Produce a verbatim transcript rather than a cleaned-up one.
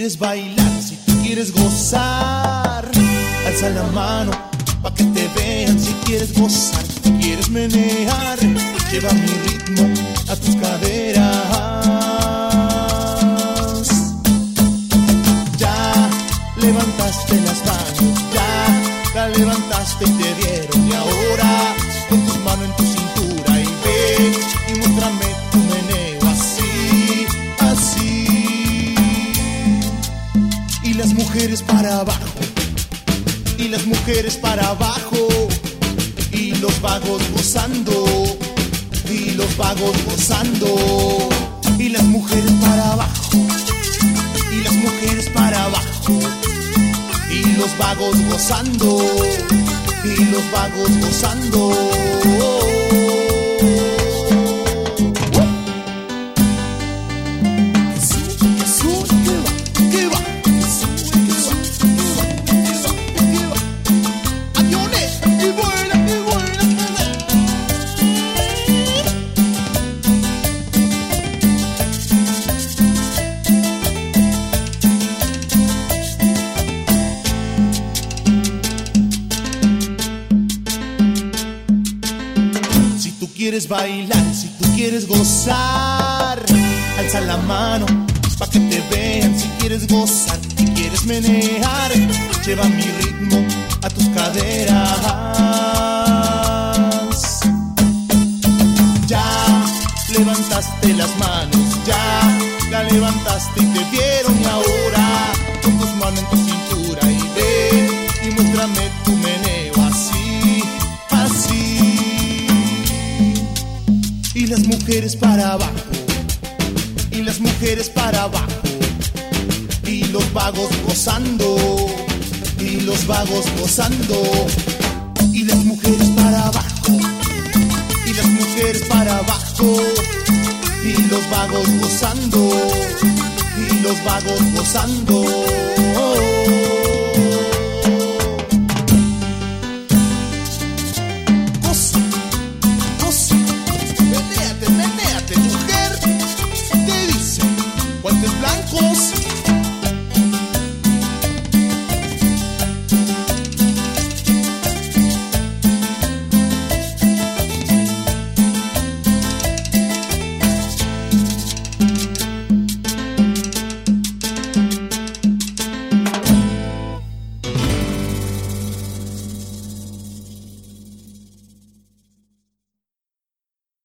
quieres bailar, si tú quieres gozar, alza la mano pa' que te vean. Si quieres gozar, si quieres menear, lleva mi ritmo a tus caderas. Ya levantaste las manos, ya la levantaste y te vieron. Y ahora pon tus manos en tu cintura y ven y muéstrame tu meneo así, así. Y las mujeres para abajo, y las mujeres para abajo, y los vagos gozando, y los vagos gozando. Y las mujeres para abajo, y las mujeres para abajo, y los vagos gozando, y los vagos gozando. Quieres bailar, si tú quieres gozar, alza la mano pa' que te vean. Si quieres gozar, si quieres menear, lleva mi ritmo a tus caderas. Ya levantaste las manos, ya la levantaste y te vieron. Y ahora con tus manos en tu cintura y ven y muéstrame tu meneo así, así. Y las mujeres para abajo, y las mujeres para abajo, y los vagos gozando, y los vagos gozando. Y las mujeres para abajo, y las mujeres para abajo, y los vagos gozando, y los vagos gozando.